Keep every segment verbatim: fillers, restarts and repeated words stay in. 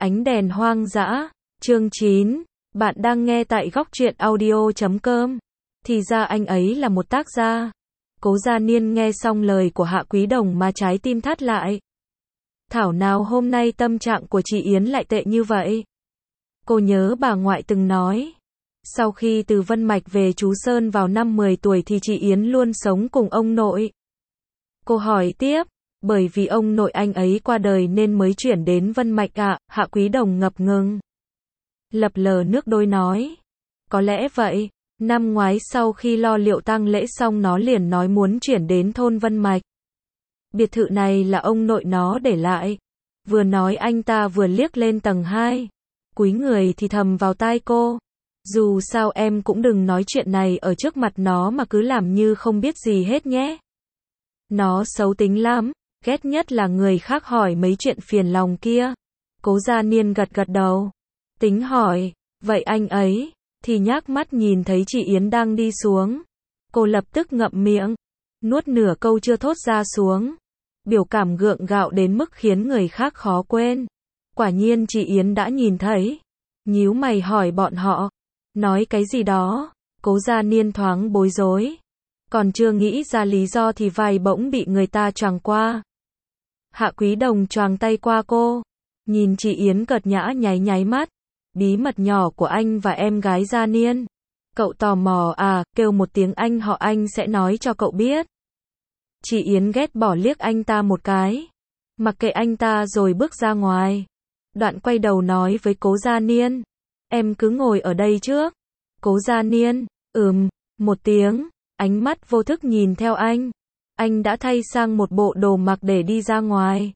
Ánh đèn hoang dã, chương chín, bạn đang nghe tại góc truyện audio chấm com. Thì ra anh ấy là một tác gia. Cố Gia Niên nghe xong lời của Hạ Quý Đồng mà trái tim thắt lại. Thảo nào hôm nay tâm trạng của chị Yến lại tệ như vậy. Cô nhớ bà ngoại từng nói, sau khi từ Vân Mạch về Chú Sơn vào năm mười tuổi thì chị Yến luôn sống cùng ông nội. Cô hỏi tiếp, bởi vì ông nội anh ấy qua đời nên mới chuyển đến Vân Mạch ạ, à? Hạ Quý Đồng ngập ngừng. Lập lờ nước đôi nói, có lẽ vậy, năm ngoái sau khi lo liệu tang lễ xong nó liền nói muốn chuyển đến thôn Vân Mạch. Biệt thự này là ông nội nó để lại. Vừa nói anh ta vừa liếc lên tầng hai. Cúi người thì thầm vào tai cô. Dù sao em cũng đừng nói chuyện này ở trước mặt nó mà cứ làm như không biết gì hết nhé. Nó xấu tính lắm, ghét nhất là người khác hỏi mấy chuyện phiền lòng kia. Cố Gia Niên gật gật đầu. Tính hỏi, vậy anh ấy, thì nhác mắt nhìn thấy chị Yến đang đi xuống. Cô lập tức ngậm miệng, nuốt nửa câu chưa thốt ra xuống. Biểu cảm gượng gạo đến mức khiến người khác khó quên. Quả nhiên chị Yến đã nhìn thấy. Nhíu mày hỏi bọn họ. Nói cái gì đó? Cố Gia Niên thoáng bối rối. Còn chưa nghĩ ra lý do thì vai bỗng bị người ta choàng qua. Hạ Quý Đồng choàng tay qua cô. Nhìn chị Yến cợt nhã nháy nháy mắt. Bí mật nhỏ của anh và em gái Gia Niên. Cậu tò mò à, kêu một tiếng anh họ anh sẽ nói cho cậu biết. Chị Yến ghét bỏ liếc anh ta một cái. Mặc kệ anh ta rồi bước ra ngoài. Đoạn quay đầu nói với Cố Gia Niên. Em cứ ngồi ở đây trước. Cố Gia Niên, ừm, một tiếng. Ánh mắt vô thức nhìn theo anh. Anh đã thay sang một bộ đồ mặc để đi ra ngoài.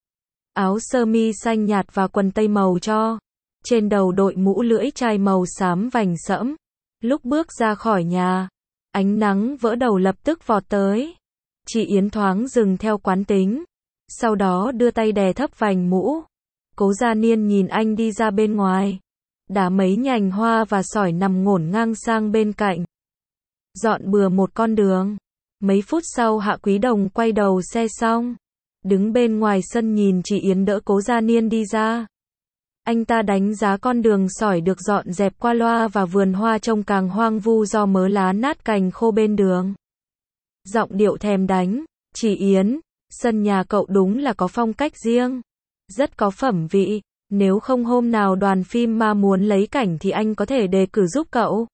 Áo sơ mi xanh nhạt và quần tây màu cho. Trên đầu đội mũ lưỡi chai màu xám vành sẫm. Lúc bước ra khỏi nhà, ánh nắng vỡ đầu lập tức vọt tới. Chị Yến thoáng dừng theo quán tính. Sau đó đưa tay đè thấp vành mũ. Cố Gia Niên nhìn anh đi ra bên ngoài. Đá mấy nhành hoa và sỏi nằm ngổn ngang sang bên cạnh. Dọn bừa một con đường. Mấy phút sau Hạ Quý Đồng quay đầu xe xong. Đứng bên ngoài sân nhìn chị Yến đỡ Cố Gia Niên đi ra. Anh ta đánh giá con đường sỏi được dọn dẹp qua loa và vườn hoa trông càng hoang vu do mớ lá nát cành khô bên đường. Giọng điệu thèm đánh, chị Yến, sân nhà cậu đúng là có phong cách riêng. Rất có phẩm vị, nếu không hôm nào đoàn phim ma muốn lấy cảnh thì anh có thể đề cử giúp cậu.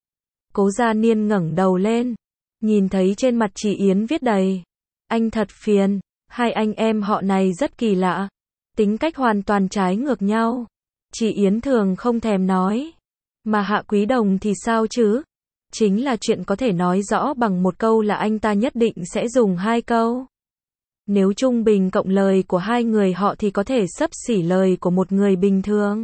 Cố Gia Niên ngẩng đầu lên, nhìn thấy trên mặt chị Yến viết đầy. Anh thật phiền, hai anh em họ này rất kỳ lạ. Tính cách hoàn toàn trái ngược nhau. Chị Yến thường không thèm nói. Mà Hạ Quý Đồng thì sao chứ? Chính là chuyện có thể nói rõ bằng một câu là anh ta nhất định sẽ dùng hai câu. Nếu trung bình cộng lời của hai người họ thì có thể xấp xỉ lời của một người bình thường.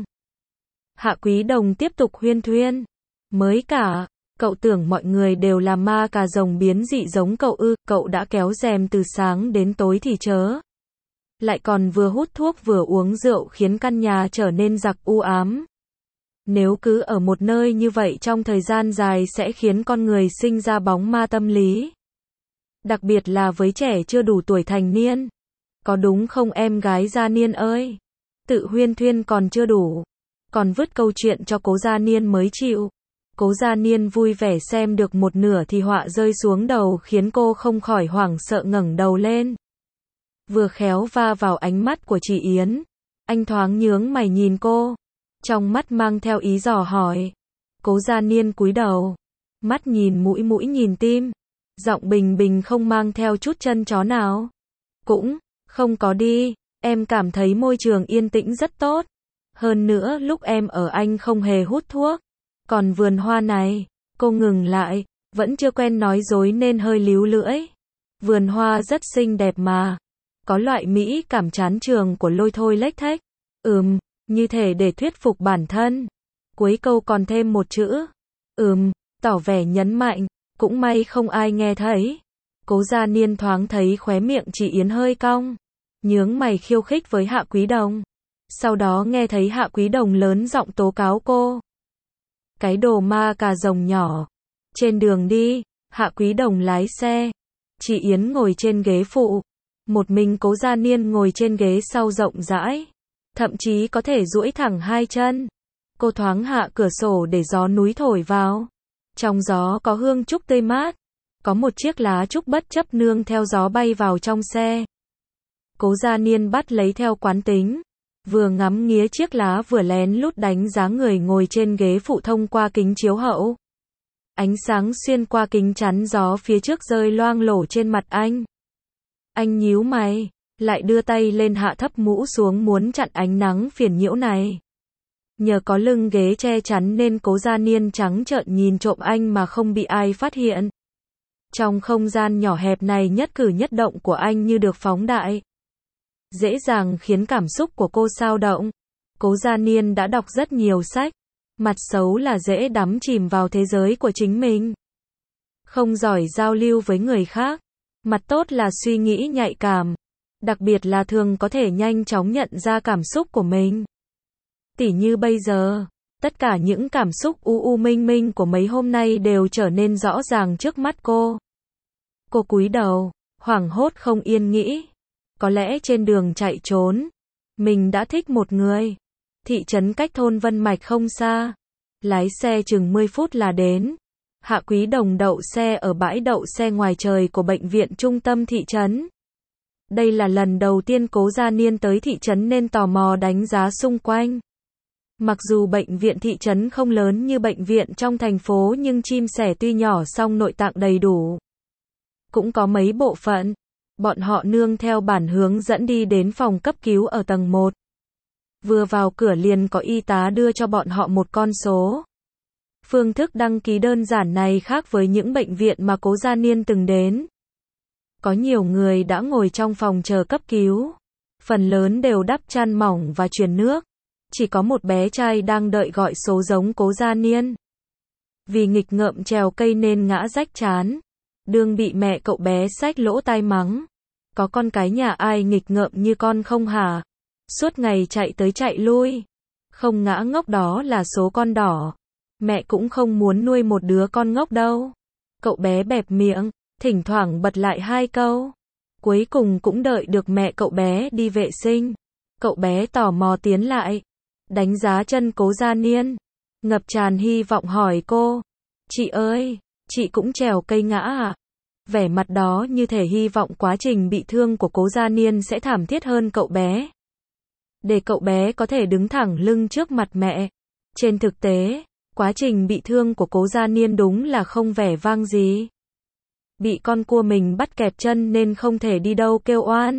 Hạ Quý Đồng tiếp tục huyên thuyên. Mới cả, cậu tưởng mọi người đều là ma cà rồng biến dị giống cậu ư, cậu đã kéo rèm từ sáng đến tối thì chớ. Lại còn vừa hút thuốc vừa uống rượu khiến căn nhà trở nên giặc u ám. Nếu cứ ở một nơi như vậy trong thời gian dài sẽ khiến con người sinh ra bóng ma tâm lý. Đặc biệt là với trẻ chưa đủ tuổi thành niên. Có đúng không em gái Gia Niên ơi? Tự huyên thuyên còn chưa đủ. Còn vứt câu chuyện cho Cố Gia Niên mới chịu. Cố Gia Niên vui vẻ xem được một nửa thì họa rơi xuống đầu khiến cô không khỏi hoảng sợ ngẩng đầu lên. Vừa khéo va vào ánh mắt của chị Yến. Anh thoáng nhướng mày nhìn cô. Trong mắt mang theo ý dò hỏi. Cố Gia Niên cúi đầu. Mắt nhìn mũi mũi nhìn tim. Giọng bình bình không mang theo chút chân chó nào. Cũng, không có đi. Em cảm thấy môi trường yên tĩnh rất tốt. Hơn nữa lúc em ở anh không hề hút thuốc. Còn vườn hoa này, cô ngừng lại. Vẫn chưa quen nói dối nên hơi líu lưỡi. Vườn hoa rất xinh đẹp mà. Có loại mỹ cảm chán trường của lôi thôi lếch thếch. Ừm, như thể để thuyết phục bản thân. Cuối câu còn thêm một chữ. Ừm, tỏ vẻ nhấn mạnh. Cũng may không ai nghe thấy. Cố Gia Niên thoáng thấy khóe miệng chị Yến hơi cong. Nhướng mày khiêu khích với Hạ Quý Đồng. Sau đó nghe thấy Hạ Quý Đồng lớn giọng tố cáo cô. Cái đồ ma cà rồng nhỏ. Trên đường đi, Hạ Quý Đồng lái xe. Chị Yến ngồi trên ghế phụ. Một mình Cố Gia Niên ngồi trên ghế sau rộng rãi. thậm chí có thể duỗi thẳng hai chân. Cô thoáng hạ cửa sổ để gió núi thổi vào. Trong gió có hương trúc tươi mát. Có một chiếc lá trúc bất chấp nương theo gió bay vào trong xe. Cố Gia Niên bắt lấy theo quán tính. Vừa ngắm nghía chiếc lá vừa lén lút đánh giá người ngồi trên ghế phụ thông qua kính chiếu hậu. Ánh sáng xuyên qua kính chắn gió phía trước rơi loang lổ trên mặt anh. Anh nhíu mày, lại đưa tay lên hạ thấp mũ xuống muốn chặn ánh nắng phiền nhiễu này. Nhờ có lưng ghế che chắn nên Cố Gia Niên trắng trợn nhìn trộm anh mà không bị ai phát hiện. Trong không gian nhỏ hẹp này nhất cử nhất động của anh như được phóng đại. Dễ dàng khiến cảm xúc của cô xao động. Cố Gia Niên đã đọc rất nhiều sách. Mặt xấu là dễ đắm chìm vào thế giới của chính mình. Không giỏi giao lưu với người khác. Mặt tốt là suy nghĩ nhạy cảm. Đặc biệt là thường có thể nhanh chóng nhận ra cảm xúc của mình. Tỉ như bây giờ, tất cả những cảm xúc u u minh minh của mấy hôm nay đều trở nên rõ ràng trước mắt cô. Cô cúi đầu, hoảng hốt không yên nghĩ. Có lẽ trên đường chạy trốn, mình đã thích một người. Thị trấn cách thôn Vân Mạch không xa. Lái xe chừng mười phút là đến. Hạ Quý Đồng đậu xe ở bãi đậu xe ngoài trời của bệnh viện trung tâm thị trấn. Đây là lần đầu tiên Cố Gia Niên tới thị trấn nên tò mò đánh giá xung quanh. Mặc dù bệnh viện thị trấn không lớn như bệnh viện trong thành phố nhưng chim sẻ tuy nhỏ song nội tạng đầy đủ. Cũng có mấy bộ phận. Bọn họ nương theo bản hướng dẫn đi đến phòng cấp cứu ở tầng một. Vừa vào cửa liền có y tá đưa cho bọn họ một con số. Phương thức đăng ký đơn giản này khác với những bệnh viện mà Cố Gia Niên từng đến. Có nhiều người đã ngồi trong phòng chờ cấp cứu. Phần lớn đều đắp chăn mỏng và truyền nước. Chỉ có một bé trai đang đợi gọi số giống Cố Gia Niên. Vì nghịch ngợm trèo cây nên ngã rách trán. Đương bị mẹ cậu bé xách lỗ tai mắng. Có con cái nhà ai nghịch ngợm như con không hả? Suốt ngày chạy tới chạy lui. Không ngã ngốc đó là số con đỏ. Mẹ cũng không muốn nuôi một đứa con ngốc đâu. Cậu bé bẹp miệng, thỉnh thoảng bật lại hai câu. Cuối cùng cũng đợi được mẹ cậu bé đi vệ sinh. Cậu bé tò mò tiến lại. Đánh giá chân Cố Gia Niên. Ngập tràn hy vọng hỏi cô. Chị ơi, chị cũng trèo cây ngã à? Vẻ mặt đó như thể hy vọng quá trình bị thương của Cố Gia Niên sẽ thảm thiết hơn cậu bé. Để cậu bé có thể đứng thẳng lưng trước mặt mẹ. Trên thực tế, quá trình bị thương của Cố Gia Niên đúng là không vẻ vang gì. Bị con cua mình bắt kẹp chân nên không thể đi đâu kêu oan.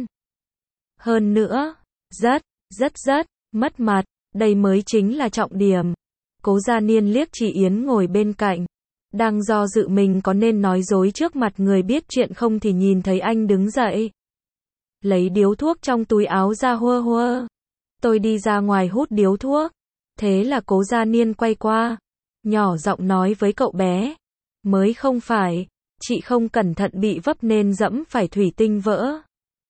Hơn nữa, rất, rất rất, mất mặt, đây mới chính là trọng điểm. Cố Gia Niên liếc Chỉ Yến ngồi bên cạnh. Đang do dự mình có nên nói dối trước mặt người biết chuyện không thì nhìn thấy anh đứng dậy. Lấy điếu thuốc trong túi áo ra hua hua. Tôi đi ra ngoài hút điếu thuốc. Thế là Cố Gia Niên quay qua. Nhỏ giọng nói với cậu bé. Mới không phải, chị không cẩn thận bị vấp nên dẫm phải thủy tinh vỡ.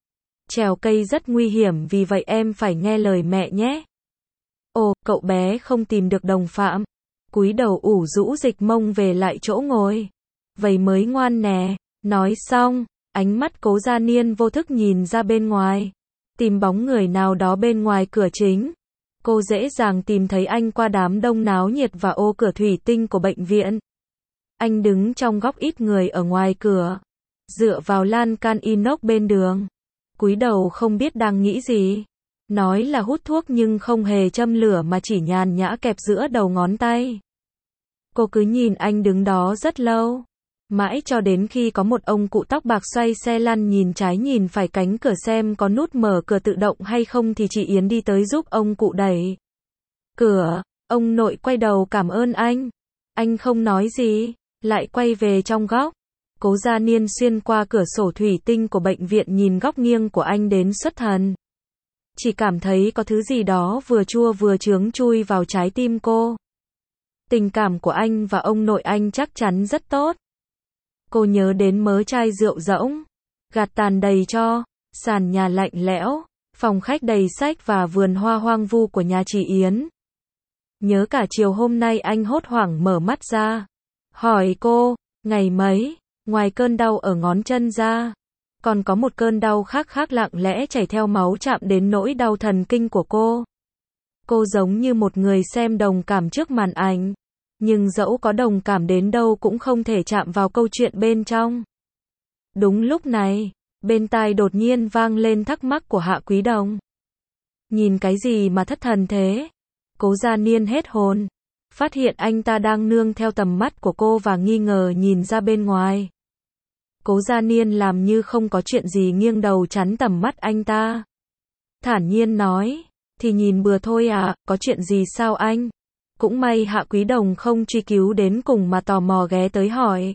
Trèo cây rất nguy hiểm vì vậy em phải nghe lời mẹ nhé. Ồ, cậu bé không tìm được đồng phạm. Cúi đầu ủ rũ dịch mông về lại chỗ ngồi. Vậy mới ngoan nè. Nói xong, ánh mắt Cố Gia Niên vô thức nhìn ra bên ngoài. Tìm bóng người nào đó bên ngoài cửa chính. Cô dễ dàng tìm thấy anh qua đám đông náo nhiệt và ô cửa thủy tinh của bệnh viện. Anh đứng trong góc ít người ở ngoài cửa. Dựa vào lan can inox bên đường. Cúi đầu không biết đang nghĩ gì. Nói là hút thuốc nhưng không hề châm lửa mà chỉ nhàn nhã kẹp giữa đầu ngón tay. Cô cứ nhìn anh đứng đó rất lâu. Mãi cho đến khi có một ông cụ tóc bạc xoay xe lăn nhìn trái nhìn phải cánh cửa xem có nút mở cửa tự động hay không thì chị Yến đi tới giúp ông cụ đẩy cửa. Ông nội quay đầu cảm ơn anh. Anh không nói gì, lại quay về trong góc. Cố Gia Niên xuyên qua cửa sổ thủy tinh của bệnh viện nhìn góc nghiêng của anh đến xuất thần. Chỉ cảm thấy có thứ gì đó vừa chua vừa chướng chui vào trái tim cô. Tình cảm của anh và ông nội anh chắc chắn rất tốt. Cô nhớ đến mớ chai rượu rỗng, gạt tàn đầy cho, sàn nhà lạnh lẽo, phòng khách đầy sách và vườn hoa hoang vu của nhà chị Yến. Nhớ cả chiều hôm nay anh hốt hoảng mở mắt ra. Hỏi cô, ngày mấy, ngoài cơn đau ở ngón chân ra, còn có một cơn đau khác khác lặng lẽ chảy theo máu chạm đến nỗi đau thần kinh của cô. Cô giống như một người xem đồng cảm trước màn ảnh. Nhưng dẫu có đồng cảm đến đâu cũng không thể chạm vào câu chuyện bên trong. Đúng lúc này, bên tai đột nhiên vang lên thắc mắc của Hạ Quý Đồng. Nhìn cái gì mà thất thần thế? Cố Gia Niên hết hồn. Phát hiện anh ta đang nương theo tầm mắt của cô và nghi ngờ nhìn ra bên ngoài. Cố Gia Niên làm như không có chuyện gì nghiêng đầu chắn tầm mắt anh ta. Thản nhiên nói, thì nhìn bừa thôi à, có chuyện gì sao anh? Cũng may Hạ Quý Đồng không truy cứu đến cùng mà tò mò ghé tới hỏi.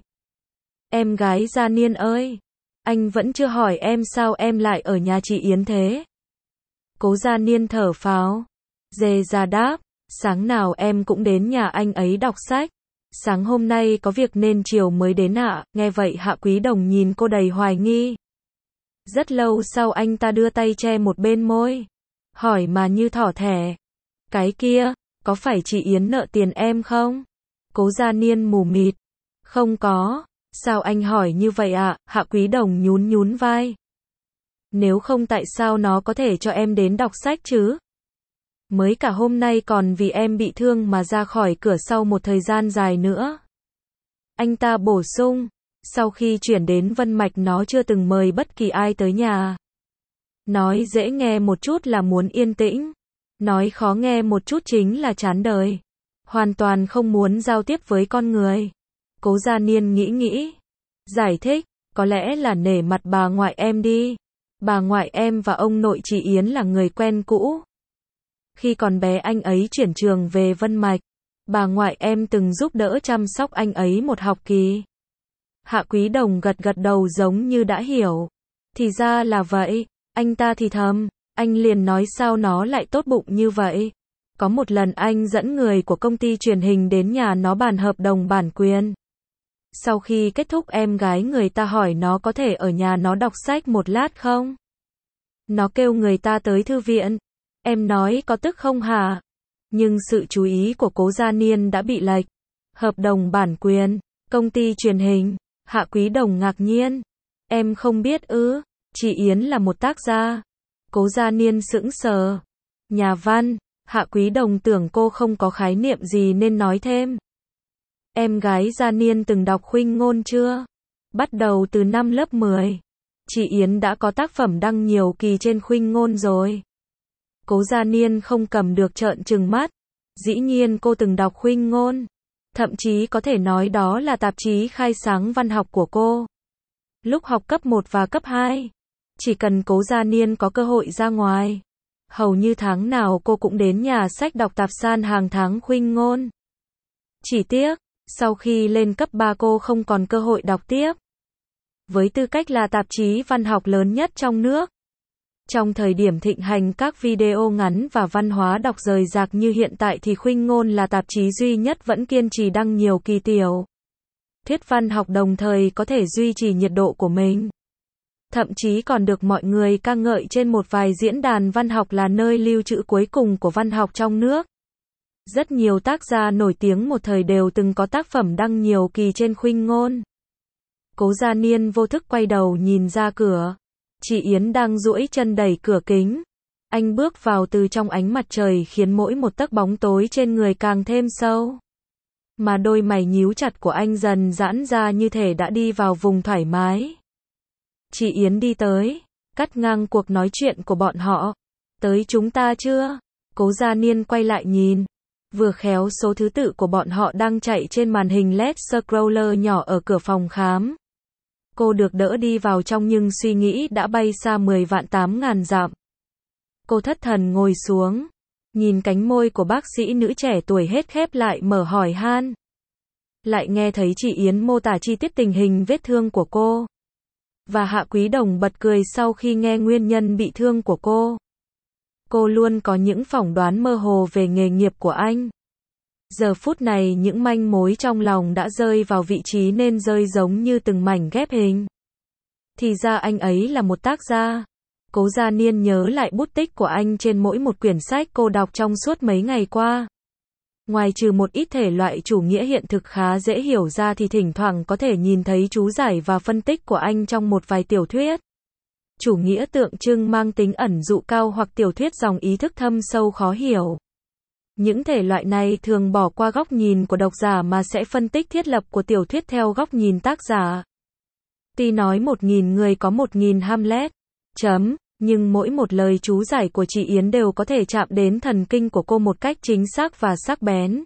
Em gái Gia Niên ơi, anh vẫn chưa hỏi em sao em lại ở nhà chị Yến thế? Cố Gia Niên thở phào, dè ra đáp, sáng nào em cũng đến nhà anh ấy đọc sách. Sáng hôm nay có việc nên chiều mới đến ạ. Nghe vậy Hạ Quý Đồng nhìn cô đầy hoài nghi. Rất lâu sau anh ta đưa tay che một bên môi, hỏi mà như thỏ thẻ. Cái kia, có phải chị Yến nợ tiền em không? Cố Gia Niên mù mịt. Không có. Sao anh hỏi như vậy ạ? Hạ Quý Đồng nhún nhún vai. Nếu không tại sao nó có thể cho em đến đọc sách chứ? Mới cả hôm nay còn vì em bị thương mà ra khỏi cửa sau một thời gian dài nữa. Anh ta bổ sung, sau khi chuyển đến Vân Mạch nó chưa từng mời bất kỳ ai tới nhà. Nói dễ nghe một chút là muốn yên tĩnh, nói khó nghe một chút chính là chán đời. Hoàn toàn không muốn giao tiếp với con người. Cố Gia Niên nghĩ nghĩ, giải thích, có lẽ là nể mặt bà ngoại em đi. Bà ngoại em và ông nội chị Yến là người quen cũ. Khi còn bé anh ấy chuyển trường về Vân Mạch, bà ngoại em từng giúp đỡ chăm sóc anh ấy một học kỳ. Hạ Quý Đồng gật gật đầu giống như đã hiểu. Thì ra là vậy, anh ta thì thầm, anh liền nói sao nó lại tốt bụng như vậy. Có một lần anh dẫn người của công ty truyền hình đến nhà nó bàn hợp đồng bản quyền. Sau khi kết thúc em gái người ta hỏi nó có thể ở nhà nó đọc sách một lát không? Nó kêu người ta tới thư viện. Em nói có tức không hả? Nhưng sự chú ý của Cố Gia Niên đã bị lệch. Hợp đồng bản quyền, công ty truyền hình, Hạ Quý Đồng ngạc nhiên. Em không biết ư, chị Yến là một tác gia. Cố Gia Niên sững sờ. Nhà văn, Hạ Quý Đồng tưởng cô không có khái niệm gì nên nói thêm. Em gái Gia Niên từng đọc Khuynh Ngôn chưa? Bắt đầu từ năm lớp mười. Chị Yến đã có tác phẩm đăng nhiều kỳ trên Khuynh Ngôn rồi. Cố Gia Niên không cầm được trợn trừng mắt. Dĩ nhiên cô từng đọc Khuynh Ngôn. Thậm chí có thể nói đó là tạp chí khai sáng văn học của cô. Lúc học cấp một và cấp hai, chỉ cần Cố Gia Niên có cơ hội ra ngoài, hầu như tháng nào cô cũng đến nhà sách đọc tạp san hàng tháng Khuynh Ngôn. Chỉ tiếc, sau khi lên cấp ba cô không còn cơ hội đọc tiếp. Với tư cách là tạp chí văn học lớn nhất trong nước, trong thời điểm thịnh hành các video ngắn và văn hóa đọc rời rạc như hiện tại thì Khuynh Ngôn là tạp chí duy nhất vẫn kiên trì đăng nhiều kỳ tiểu thuyết văn học đồng thời có thể duy trì nhiệt độ của mình. Thậm chí còn được mọi người ca ngợi trên một vài diễn đàn văn học là nơi lưu trữ cuối cùng của văn học trong nước. Rất nhiều tác gia nổi tiếng một thời đều từng có tác phẩm đăng nhiều kỳ trên Khuynh Ngôn. Cố Gia Niên vô thức quay đầu nhìn ra cửa. Chị Yến đang duỗi chân đẩy cửa kính. Anh bước vào từ trong ánh mặt trời khiến mỗi một tấc bóng tối trên người càng thêm sâu. Mà đôi mày nhíu chặt của anh dần giãn ra như thể đã đi vào vùng thoải mái. Chị Yến đi tới, cắt ngang cuộc nói chuyện của bọn họ. Tới chúng ta chưa? Cố Gia Niên quay lại nhìn. Vừa khéo số thứ tự của bọn họ đang chạy trên màn hình led scroller nhỏ ở cửa phòng khám. Cô được đỡ đi vào trong nhưng suy nghĩ đã bay xa mười vạn tám ngàn dặm. Cô thất thần ngồi xuống, nhìn cánh môi của bác sĩ nữ trẻ tuổi hết khép lại mở hỏi han. Lại nghe thấy chị Yến mô tả chi tiết tình hình vết thương của cô. Và Hạ Quý Đồng bật cười sau khi nghe nguyên nhân bị thương của cô. Cô luôn có những phỏng đoán mơ hồ về nghề nghiệp của anh. Giờ phút này những manh mối trong lòng đã rơi vào vị trí nên rơi giống như từng mảnh ghép hình. Thì ra anh ấy là một tác gia. Cố Gia Niên nhớ lại bút tích của anh trên mỗi một quyển sách cô đọc trong suốt mấy ngày qua. Ngoài trừ một ít thể loại chủ nghĩa hiện thực khá dễ hiểu ra thì thỉnh thoảng có thể nhìn thấy chú giải và phân tích của anh trong một vài tiểu thuyết. Chủ nghĩa tượng trưng mang tính ẩn dụ cao hoặc tiểu thuyết dòng ý thức thâm sâu khó hiểu. Những thể loại này thường bỏ qua góc nhìn của độc giả mà sẽ phân tích thiết lập của tiểu thuyết theo góc nhìn tác giả. Tuy nói một nghìn người có một nghìn Hamlet, chấm, nhưng mỗi một lời chú giải của chị Yến đều có thể chạm đến thần kinh của cô một cách chính xác và sắc bén.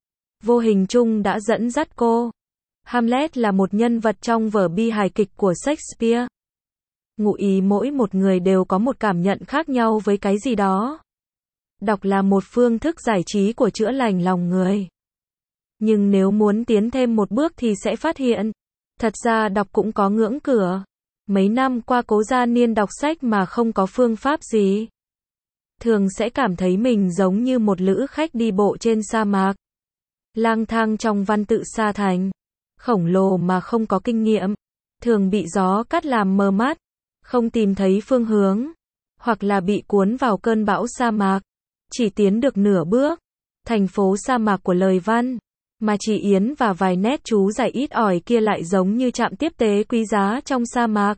Vô hình chung đã dẫn dắt cô. Hamlet là một nhân vật trong vở bi hài kịch của Shakespeare. Ngụ ý mỗi một người đều có một cảm nhận khác nhau với cái gì đó. Đọc là một phương thức giải trí của chữa lành lòng người. Nhưng nếu muốn tiến thêm một bước thì sẽ phát hiện, thật ra đọc cũng có ngưỡng cửa. Mấy năm qua Cố Gia Niên đọc sách mà không có phương pháp gì. Thường sẽ cảm thấy mình giống như một lữ khách đi bộ trên sa mạc. Lang thang trong văn tự sa thành. Khổng lồ mà không có kinh nghiệm. Thường bị gió cắt làm mờ mắt. Không tìm thấy phương hướng. Hoặc là bị cuốn vào cơn bão sa mạc. Chỉ tiến được nửa bước. Thành phố sa mạc của lời văn. Mà chị Yến và vài nét chú giải ít ỏi kia lại giống như trạm tiếp tế quý giá trong sa mạc.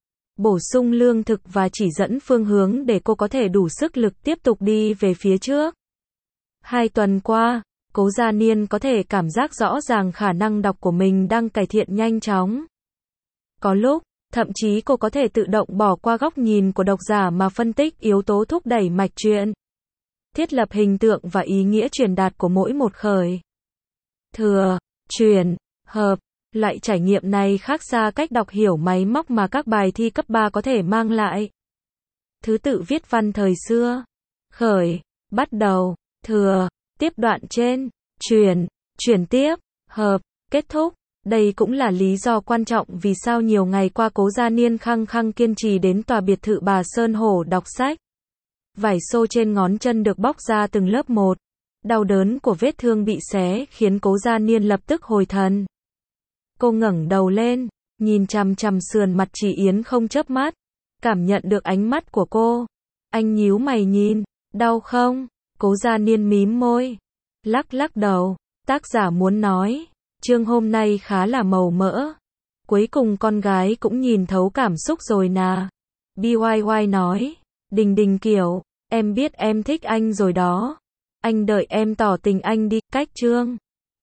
Bổ sung lương thực và chỉ dẫn phương hướng để cô có thể đủ sức lực tiếp tục đi về phía trước. Hai tuần qua, Cố Gia Niên có thể cảm giác rõ ràng khả năng đọc của mình đang cải thiện nhanh chóng. Có lúc, thậm chí cô có thể tự động bỏ qua góc nhìn của độc giả mà phân tích yếu tố thúc đẩy mạch truyện. Thiết lập hình tượng và ý nghĩa truyền đạt của mỗi một khởi. Thừa, truyền, hợp. Loại trải nghiệm này khác xa cách đọc hiểu máy móc mà các bài thi cấp ba có thể mang lại. Thứ tự viết văn thời xưa. Khởi, bắt đầu, thừa, tiếp đoạn trên, truyền, truyền tiếp, hợp, kết thúc. Đây cũng là lý do quan trọng vì sao nhiều ngày qua Cố Gia Niên khăng khăng kiên trì đến tòa biệt thự bà Sơn Hổ đọc sách. Vải xô trên ngón chân được bóc ra từng lớp một. Đau đớn của vết thương bị xé khiến Cố Gia Niên lập tức hồi thần. Cô ngẩng đầu lên, nhìn chằm chằm sườn mặt chị Yến không chớp mắt, cảm nhận được ánh mắt của cô. Anh nhíu mày nhìn, đau không? Cố Gia Niên mím môi, lắc lắc đầu. Tác giả muốn nói, chương hôm nay khá là màu mỡ. Cuối cùng con gái cũng nhìn thấu cảm xúc rồi nà. bê i i nói, Đình Đình kiểu, em biết em thích anh rồi đó. Anh đợi em tỏ tình anh đi, cách chương.